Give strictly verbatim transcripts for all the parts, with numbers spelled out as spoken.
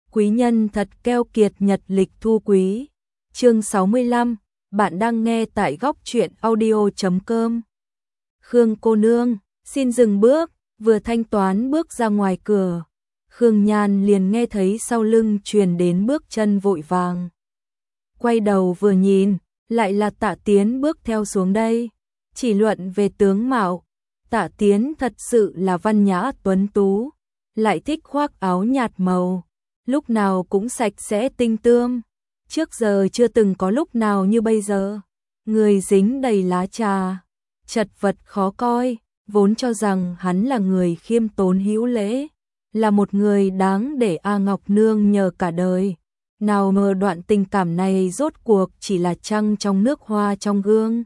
Quý nhân thật keo kiệt, nhật lịch thu quý. Chương sáu mươi lăm, bạn đang nghe tại góc truyện audio chấm com. Khương cô nương, xin dừng bước, vừa thanh toán bước ra ngoài cửa. Khương Nhan liền nghe thấy sau lưng truyền đến bước chân vội vàng. Quay đầu vừa nhìn, lại là Tạ Tiến bước theo xuống đây. Chỉ luận về tướng mạo, Tạ Tiến thật sự là văn nhã tuấn tú, lại thích khoác áo nhạt màu, lúc nào cũng sạch sẽ tinh tươm. Trước giờ chưa từng có lúc nào như bây giờ. Người dính đầy lá trà, chật vật khó coi, vốn cho rằng hắn là người khiêm tốn hữu lễ, là một người đáng để A Ngọc Nương nhờ cả đời. Nào ngờ đoạn tình cảm này rốt cuộc chỉ là trăng trong nước, hoa trong gương.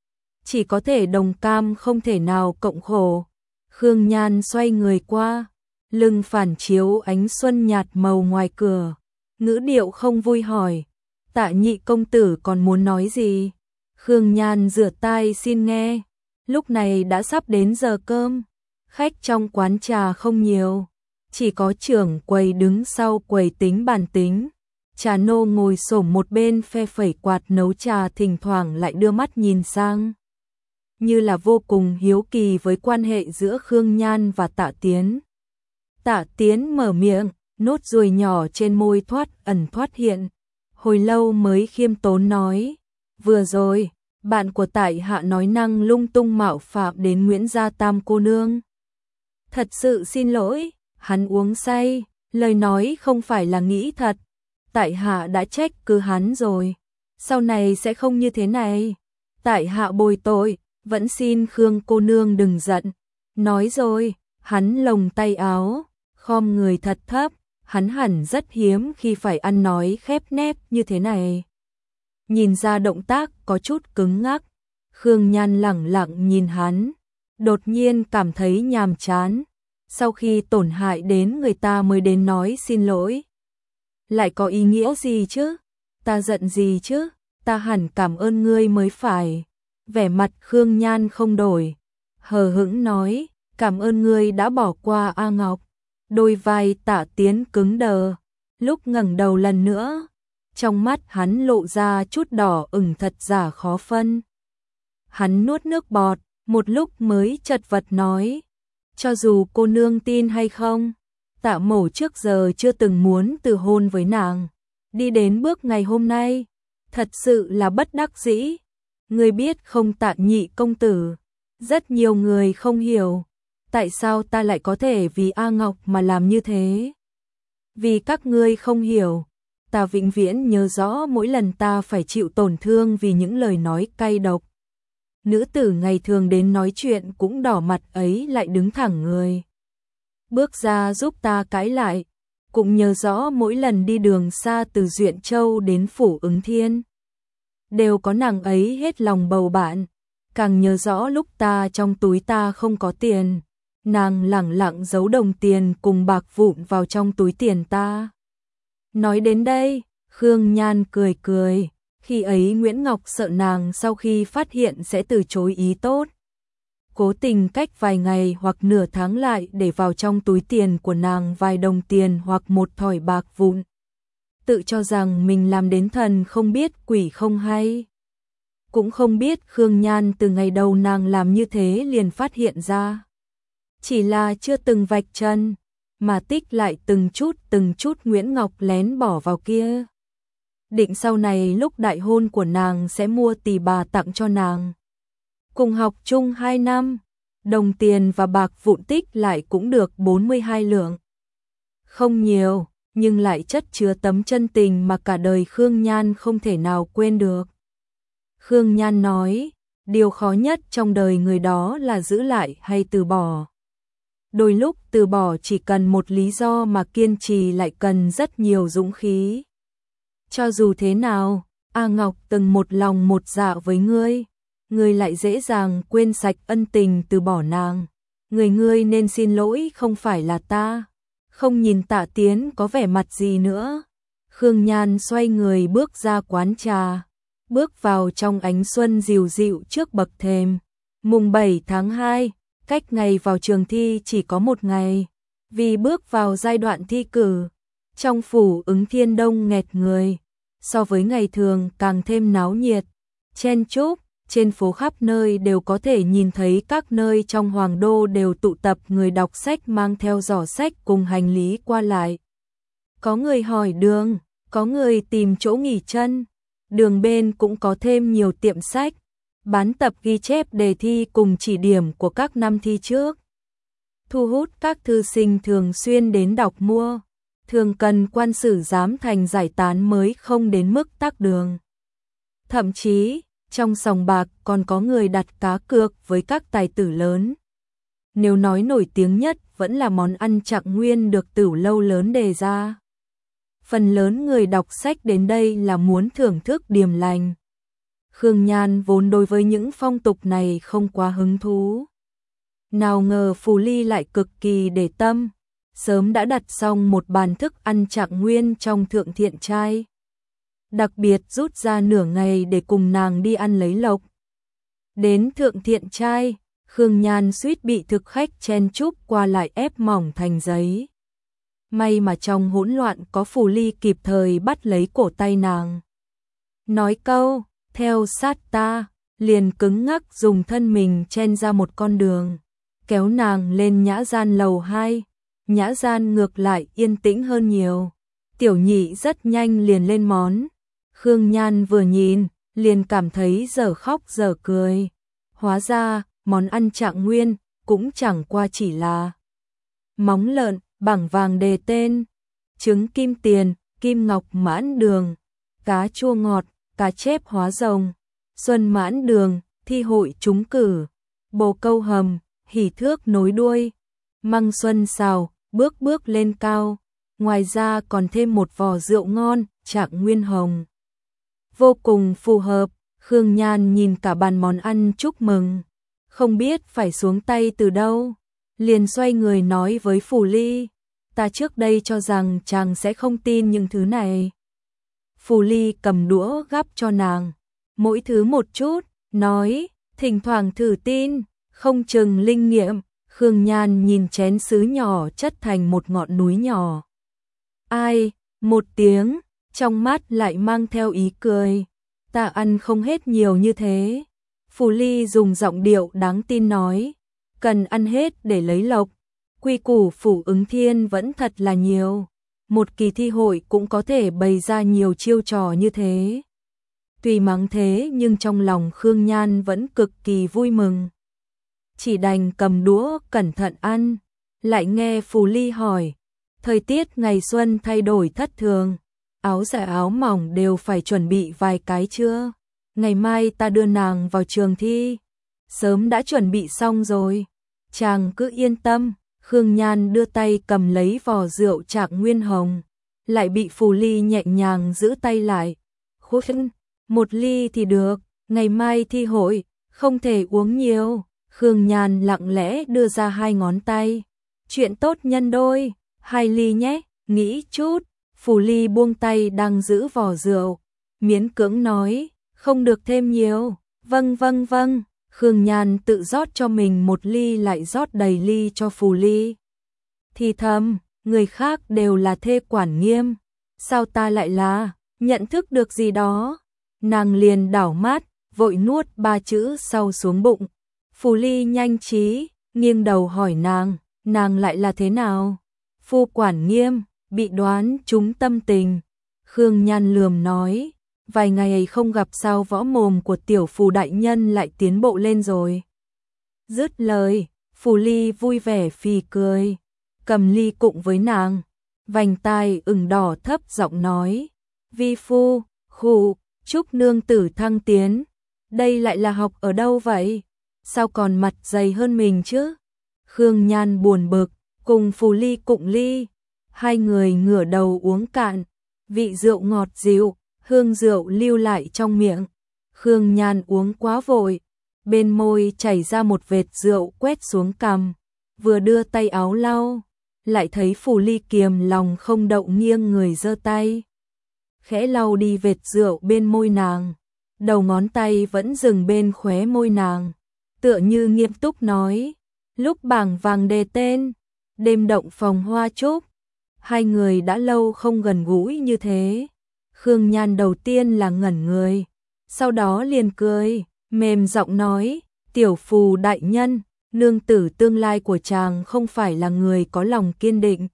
Chỉ có thể đồng cam, không thể nào cộng khổ. Khương Nhan xoay người qua, lưng phản chiếu ánh xuân nhạt màu ngoài cửa, ngữ điệu không vui hỏi: Tạ nhị công tử còn muốn nói gì? Khương Nhan rửa tai xin nghe. Lúc này đã sắp đến giờ cơm, khách trong quán trà không nhiều, chỉ có trưởng quầy đứng sau quầy tính bàn tính. Trà nô ngồi xổm một bên phe phẩy quạt nấu trà, thỉnh thoảng lại đưa mắt nhìn sang, như là vô cùng hiếu kỳ với quan hệ giữa Khương Nhan và Tạ Tiến. Tạ Tiến mở miệng, nốt ruồi nhỏ trên môi thoát ẩn thoát hiện, hồi lâu mới khiêm tốn nói: vừa rồi, bạn của tại hạ nói năng lung tung mạo phạm đến Nguyễn Gia Tam cô nương. Thật sự xin lỗi, hắn uống say, lời nói không phải là nghĩ thật. Tại hạ đã trách cứ hắn rồi, sau này sẽ không như thế này. Tại hạ bồi tội, vẫn xin Khương cô nương đừng giận. Nói rồi, hắn lồng tay áo, khom người thật thấp, hắn hẳn rất hiếm khi phải ăn nói khép nép như thế này. Nhìn ra động tác có chút cứng ngắc, Khương Nhan lẳng lặng nhìn hắn, đột nhiên cảm thấy nhàm chán. Sau khi tổn hại đến người ta mới đến nói xin lỗi, lại có ý nghĩa gì chứ? Ta giận gì chứ? Ta hẳn cảm ơn ngươi mới phải. Vẻ mặt Khương Nhan không đổi, hờ hững nói: cảm ơn ngươi đã bỏ qua A Ngọc. Đôi vai Tạ Tiến cứng đờ, lúc ngẩng đầu lần nữa, trong mắt hắn lộ ra chút đỏ ửng thật giả khó phân. Hắn nuốt nước bọt, một lúc mới chật vật nói: cho dù cô nương tin hay không, Tạ mổ trước giờ chưa từng muốn từ hôn với nàng. Đi đến bước ngày hôm nay, thật sự là bất đắc dĩ. Người biết không Tạ nhị công tử, rất nhiều người không hiểu tại sao ta lại có thể vì A Ngọc mà làm như thế. Vì các ngươi không hiểu, ta vĩnh viễn nhớ rõ mỗi lần ta phải chịu tổn thương vì những lời nói cay độc. Nữ tử ngày thường đến nói chuyện cũng đỏ mặt ấy lại đứng thẳng người, bước ra giúp ta cãi lại. Cũng nhớ rõ mỗi lần đi đường xa từ Duyện Châu đến Phủ Ứng Thiên, đều có nàng ấy hết lòng bầu bạn. Càng nhớ rõ lúc ta trong túi ta không có tiền, nàng lẳng lặng giấu đồng tiền cùng bạc vụn vào trong túi tiền ta. Nói đến đây, Khương Nhan cười cười. Khi ấy Nguyễn Ngọc sợ nàng sau khi phát hiện sẽ từ chối ý tốt, cố tình cách vài ngày hoặc nửa tháng lại để vào trong túi tiền của nàng vài đồng tiền hoặc một thỏi bạc vụn, tự cho rằng mình làm đến thần không biết quỷ không hay. Cũng không biết Khương Nhan từ ngày đầu nàng làm như thế liền phát hiện ra, chỉ là chưa từng vạch chân, mà tích lại từng chút từng chút Nguyễn Ngọc lén bỏ vào kia. Định sau này lúc đại hôn của nàng sẽ mua tỳ bà tặng cho nàng. Cùng học chung hai năm, đồng tiền và bạc vụn tích lại cũng được bốn mươi hai lượng. Không nhiều, nhưng lại chất chứa tấm chân tình mà cả đời Khương Nhan không thể nào quên được. Khương Nhan nói, điều khó nhất trong đời người đó là giữ lại hay từ bỏ. Đôi lúc từ bỏ chỉ cần một lý do, mà kiên trì lại cần rất nhiều dũng khí. Cho dù thế nào, A Ngọc từng một lòng một dạ với ngươi, ngươi lại dễ dàng quên sạch ân tình từ bỏ nàng. Người ngươi nên xin lỗi không phải là ta. Không nhìn Tạ Tiến có vẻ mặt gì nữa, Khương Nhan xoay người bước ra quán trà, bước vào trong ánh xuân dịu dịu trước bậc thềm. Mùng bảy tháng hai, cách ngày vào trường thi chỉ có một ngày, vì bước vào giai đoạn thi cử, Trong phủ Ứng Thiên đông nghẹt người, so với ngày thường càng thêm náo nhiệt, chen chúc, trên phố khắp nơi đều có thể nhìn thấy các nơi trong hoàng đô đều tụ tập người đọc sách mang theo giỏ sách cùng hành lý qua lại. Có người hỏi đường, có người tìm chỗ nghỉ chân, đường bên cũng có thêm nhiều tiệm sách, bán tập ghi chép đề thi cùng chỉ điểm của các năm thi trước. Thu hút các thư sinh thường xuyên đến đọc mua, thường cần quan sử giám thành giải tán mới không đến mức tắc đường. Thậm chí, trong sòng bạc còn có người đặt cá cược với các tài tử lớn. Nếu nói nổi tiếng nhất vẫn là món ăn Trạng Nguyên được Tửu Lâu lớn đề ra. Phần lớn người đọc sách đến đây là muốn thưởng thức điềm lành. Khương Nhan vốn đối với những phong tục này không quá hứng thú. Nào ngờ Phù Ly lại cực kỳ để tâm, sớm đã đặt xong một bàn thức ăn Trạng Nguyên trong thượng thiện trai. Đặc biệt rút ra nửa ngày để cùng nàng đi ăn lấy lộc. Đến thượng thiện trai, Khương Nhan suýt bị thực khách chen chúc qua lại ép mỏng thành giấy. May mà trong hỗn loạn có Phù Ly kịp thời bắt lấy cổ tay nàng. Nói câu, theo sát ta, liền cứng ngắc dùng thân mình chen ra một con đường, kéo nàng lên nhã gian lầu hai. Nhã gian ngược lại yên tĩnh hơn nhiều. Tiểu Nhị rất nhanh liền lên món. Khương Nhan vừa nhìn, liền cảm thấy dở khóc dở cười. Hóa ra, món ăn Trạng Nguyên cũng chẳng qua chỉ là móng lợn, bảng vàng đề tên, trứng kim tiền, kim ngọc mãn đường, cá chua ngọt, cá chép hóa rồng, xuân mãn đường, thi hội trúng cử, bồ câu hầm, hỉ thước nối đuôi, măng xuân xào, bước bước lên cao. Ngoài ra còn thêm một vò rượu ngon, Trạng Nguyên hồng. Vô cùng phù hợp, Khương Nhan nhìn cả bàn món ăn chúc mừng, không biết phải xuống tay từ đâu, liền xoay người nói với Phù Ly, ta trước đây cho rằng chàng sẽ không tin những thứ này. Phù Ly cầm đũa gắp cho nàng, mỗi thứ một chút, nói, thỉnh thoảng thử tin, không chừng linh nghiệm. Khương Nhan nhìn chén sứ nhỏ chất thành một ngọn núi nhỏ. Ai, một tiếng, trong mắt lại mang theo ý cười, ta ăn không hết nhiều như thế. Phù Ly dùng giọng điệu đáng tin nói, cần ăn hết để lấy lộc. Quy củ phủ Ứng Thiên vẫn thật là nhiều, một kỳ thi hội cũng có thể bày ra nhiều chiêu trò như thế. Tuy mắng thế nhưng trong lòng Khương Nhan vẫn cực kỳ vui mừng. Chỉ đành cầm đũa cẩn thận ăn, lại nghe Phù Ly hỏi, thời tiết ngày xuân thay đổi thất thường, áo dạ áo mỏng đều phải chuẩn bị vài cái chưa? Ngày mai ta đưa nàng vào trường thi, sớm đã chuẩn bị xong rồi, chàng cứ yên tâm. Khương Nhan đưa tay cầm lấy vò rượu Trạng Nguyên hồng, lại bị Phù Ly nhẹ nhàng giữ tay lại. Khúc một ly thì được, ngày mai thi hội, không thể uống nhiều. Khương Nhan lặng lẽ đưa ra hai ngón tay. Chuyện tốt nhân đôi, hai ly nhé, nghĩ chút. Phù Ly buông tay đang giữ vò rượu, miễn cưỡng nói, không được thêm nhiều. Vâng vâng vâng, Khương Nhan tự rót cho mình một ly lại rót đầy ly cho Phù Ly. Thì thầm, người khác đều là thê quản nghiêm, sao ta lại là, nhận thức được gì đó. Nàng liền đảo mắt, vội nuốt ba chữ sau xuống bụng. Phù Ly nhanh trí, nghiêng đầu hỏi nàng, nàng lại là thế nào? Phu quản nghiêm, bị đoán trúng tâm tình. Khương Nhan lườm nói, vài ngày không gặp sao võ mồm của tiểu Phù đại nhân lại tiến bộ lên rồi. Dứt lời, Phù Ly vui vẻ phì cười, cầm ly cụng với nàng, vành tai ửng đỏ thấp giọng nói, vi phu, khụ, chúc nương tử thăng tiến, đây lại là học ở đâu vậy? Sao còn mặt dày hơn mình chứ? Khương Nhan buồn bực, cùng Phù Ly cụng ly, hai người ngửa đầu uống cạn, vị rượu ngọt dịu, hương rượu lưu lại trong miệng. Khương Nhan uống quá vội, bên môi chảy ra một vệt rượu quét xuống cằm, vừa đưa tay áo lau, lại thấy Phù Ly kiềm lòng không đậu nghiêng người giơ tay, khẽ lau đi vệt rượu bên môi nàng, đầu ngón tay vẫn dừng bên khóe môi nàng, tựa như nghiêm túc nói, lúc bảng vàng đề tên, đêm động phòng hoa trúc, hai người đã lâu không gần gũi như thế. Khương Nhan đầu tiên là ngẩn người, sau đó liền cười, mềm giọng nói, tiểu phù đại nhân, nương tử tương lai của chàng không phải là người có lòng kiên định.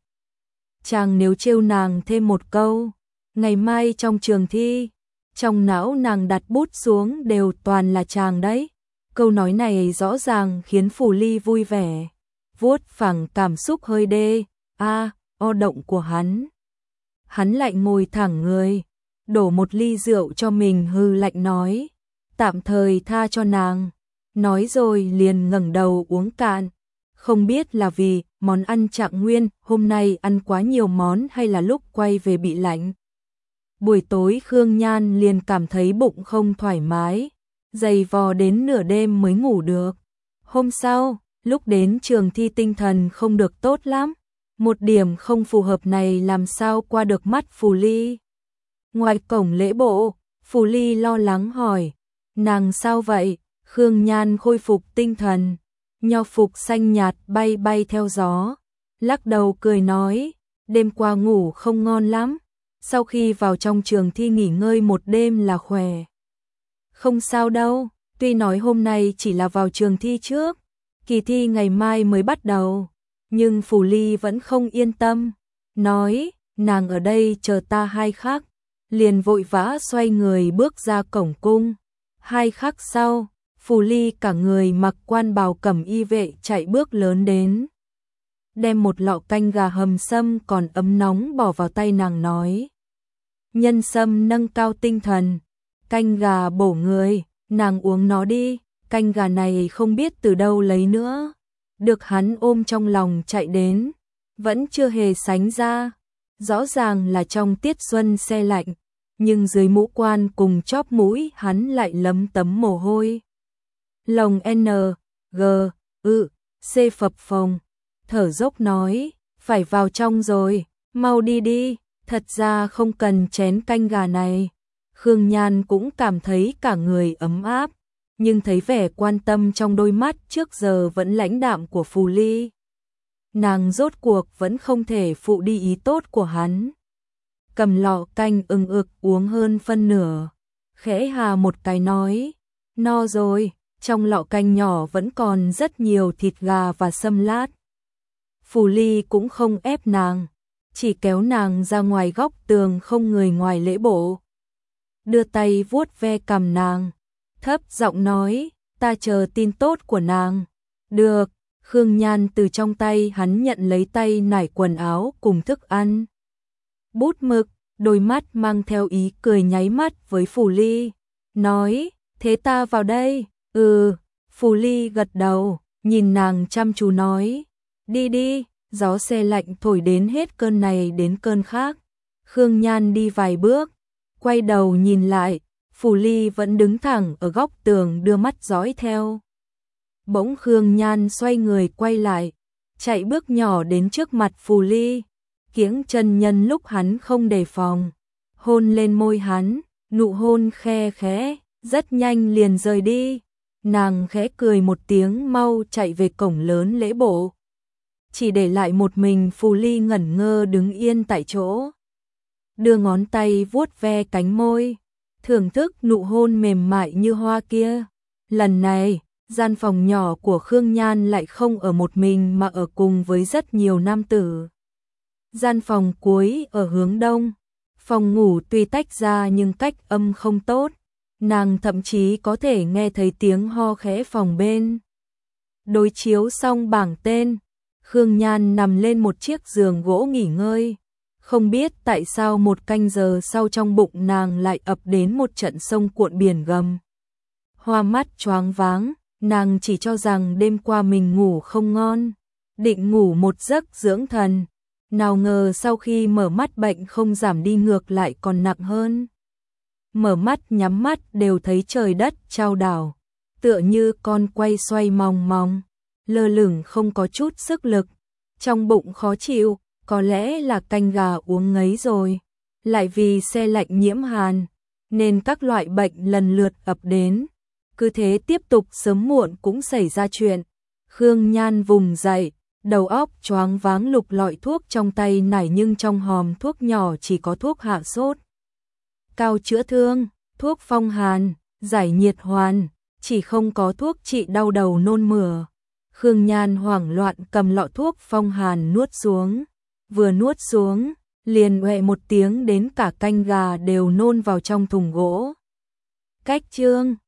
Chàng nếu trêu nàng thêm một câu, ngày mai trong trường thi, trong não nàng đặt bút xuống đều toàn là chàng đấy. Câu nói này rõ ràng khiến Phù Ly vui vẻ, vuốt phẳng cảm xúc hơi đê, a, o động của hắn. Hắn lại ngồi thẳng người, đổ một ly rượu cho mình hư lạnh nói, tạm thời tha cho nàng. Nói rồi liền ngẩng đầu uống cạn. Không biết là vì món ăn Trạng Nguyên hôm nay ăn quá nhiều món hay là lúc quay về bị lạnh. Buổi tối Khương Nhan liền cảm thấy bụng không thoải mái, dày vò đến nửa đêm mới ngủ được. Hôm sau, lúc đến trường thi tinh thần không được tốt lắm. Một điểm không phù hợp này làm sao qua được mắt Phù Ly. Ngoài cổng lễ bộ, Phù Ly lo lắng hỏi, nàng sao vậy? Khương Nhan khôi phục tinh thần, nho phục xanh nhạt bay bay theo gió, lắc đầu cười nói, đêm qua ngủ không ngon lắm, sau khi vào trong trường thi nghỉ ngơi một đêm là khỏe. Không sao đâu, tuy nói hôm nay chỉ là vào trường thi trước, kỳ thi ngày mai mới bắt đầu, nhưng Phù Ly vẫn không yên tâm, nói, nàng ở đây chờ ta hai khắc, liền vội vã xoay người bước ra cổng cung. Hai khắc sau, Phù Ly cả người mặc quan bào cẩm y vệ chạy bước lớn đến, đem một lọ canh gà hầm sâm còn ấm nóng bỏ vào tay nàng nói, nhân sâm nâng cao tinh thần, canh gà bổ người, nàng uống nó đi. Canh gà này không biết từ đâu lấy nữa, được hắn ôm trong lòng chạy đến, vẫn chưa hề sánh ra, rõ ràng là trong tiết xuân se lạnh, nhưng dưới mũ quan cùng chóp mũi hắn lại lấm tấm mồ hôi. Lòng N, G, ư, C phập phồng, thở dốc nói, phải vào trong rồi, mau đi đi, thật ra không cần chén canh gà này. Khương Nhan cũng cảm thấy cả người ấm áp, nhưng thấy vẻ quan tâm trong đôi mắt trước giờ vẫn lãnh đạm của Phù Ly, nàng rốt cuộc vẫn không thể phụ đi ý tốt của hắn. Cầm lọ canh ừng ực uống hơn phân nửa, khẽ hà một cái nói, no rồi, trong lọ canh nhỏ vẫn còn rất nhiều thịt gà và sâm lát. Phù Ly cũng không ép nàng, chỉ kéo nàng ra ngoài góc tường không người ngoài lễ bộ, đưa tay vuốt ve cằm nàng, thấp giọng nói, ta chờ tin tốt của nàng. Được. Khương Nhan từ trong tay hắn nhận lấy tay nải quần áo cùng thức ăn, bút mực, đôi mắt mang theo ý cười nháy mắt với Phù Ly, nói, thế ta vào đây. Ừ. Phù Ly gật đầu, nhìn nàng chăm chú nói, đi đi. Gió se lạnh thổi đến hết cơn này đến cơn khác. Khương Nhan đi vài bước, quay đầu nhìn lại, Phù Ly vẫn đứng thẳng ở góc tường đưa mắt dõi theo. Bỗng Khương Nhan xoay người quay lại, chạy bước nhỏ đến trước mặt Phù Ly, kiếng chân nhân lúc hắn không đề phòng, hôn lên môi hắn, nụ hôn khe khẽ, rất nhanh liền rời đi. Nàng khẽ cười một tiếng mau chạy về cổng lớn lễ bộ, chỉ để lại một mình Phù Ly ngẩn ngơ đứng yên tại chỗ, đưa ngón tay vuốt ve cánh môi, thưởng thức nụ hôn mềm mại như hoa kia. Lần này, gian phòng nhỏ của Khương Nhan lại không ở một mình mà ở cùng với rất nhiều nam tử. Gian phòng cuối ở hướng đông, phòng ngủ tuy tách ra nhưng cách âm không tốt, nàng thậm chí có thể nghe thấy tiếng ho khẽ phòng bên. Đối chiếu xong bảng tên, Khương Nhan nằm lên một chiếc giường gỗ nghỉ ngơi. Không biết tại sao một canh giờ sau trong bụng nàng lại ập đến một trận sông cuộn biển gầm. Hoa mắt choáng váng, nàng chỉ cho rằng đêm qua mình ngủ không ngon, định ngủ một giấc dưỡng thần. Nào ngờ sau khi mở mắt bệnh không giảm đi ngược lại còn nặng hơn. Mở mắt nhắm mắt đều thấy trời đất chao đảo, tựa như con quay xoay mòng mòng, lơ lửng không có chút sức lực, trong bụng khó chịu. Có lẽ là canh gà uống ngấy rồi, lại vì se lạnh nhiễm hàn, nên các loại bệnh lần lượt ập đến. Cứ thế tiếp tục sớm muộn cũng xảy ra chuyện. Khương Nhan vùng dậy, đầu óc choáng váng lục lọi thuốc trong tay nải, nhưng trong hòm thuốc nhỏ chỉ có thuốc hạ sốt, cao chữa thương, thuốc phong hàn, giải nhiệt hoàn, chỉ không có thuốc trị đau đầu nôn mửa. Khương Nhan hoảng loạn cầm lọ thuốc phong hàn nuốt xuống, vừa nuốt xuống, liền oẹ một tiếng đến cả canh gà đều nôn vào trong thùng gỗ. Cách chương